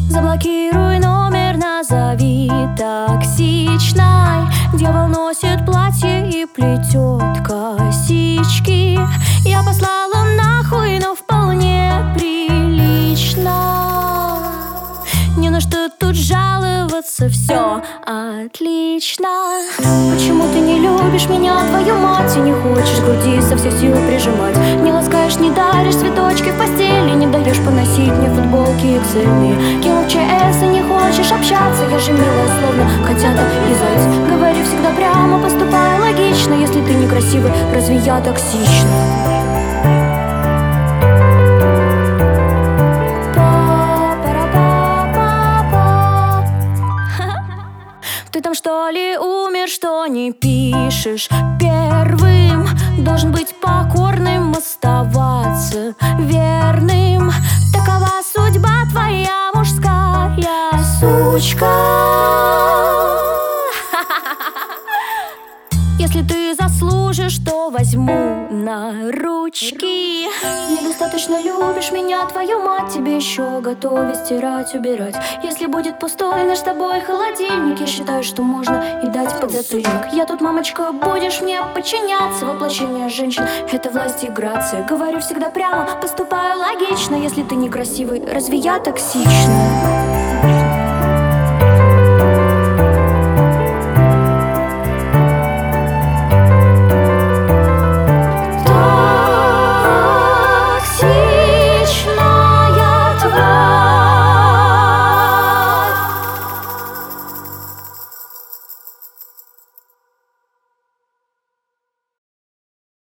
Заблокируй номер, назови токсичной. Дьявол носит платье и плетет косички. Я послала нахуй, но вполне прилично. Не на что тут жаловаться, все отлично. Почему ты не любишь меня, твою мать, и не хочешь к груди со всех сил прижимать? Не ласкаешь, не даришь цветочки в постели, не даешь поносить мне футболки XL. Кинул в ЧС и не хочешь общаться, я же милая, словно котята и заяц. Говорю всегда прямо, поступаю логично. Если ты некрасивый, разве я токсична? Ты там что ли умер, что не пишешь первым? Должен быть покорным, оставаться верным. Такова судьба твоя, мужская сучка. Если ты заслужишь, то возьму на ручки. Недостаточно любишь меня, твою мать, тебе еще готовить, стирать, убирать. Если будет пустой наш с тобой холодильник, я считаю, что можно и дать подзатыльник. Я тут, мамочка, будешь мне подчиняться. Воплощение женщин — это власть и грация. Говорю всегда прямо, поступаю логично. Если ты некрасивый, разве я токсична?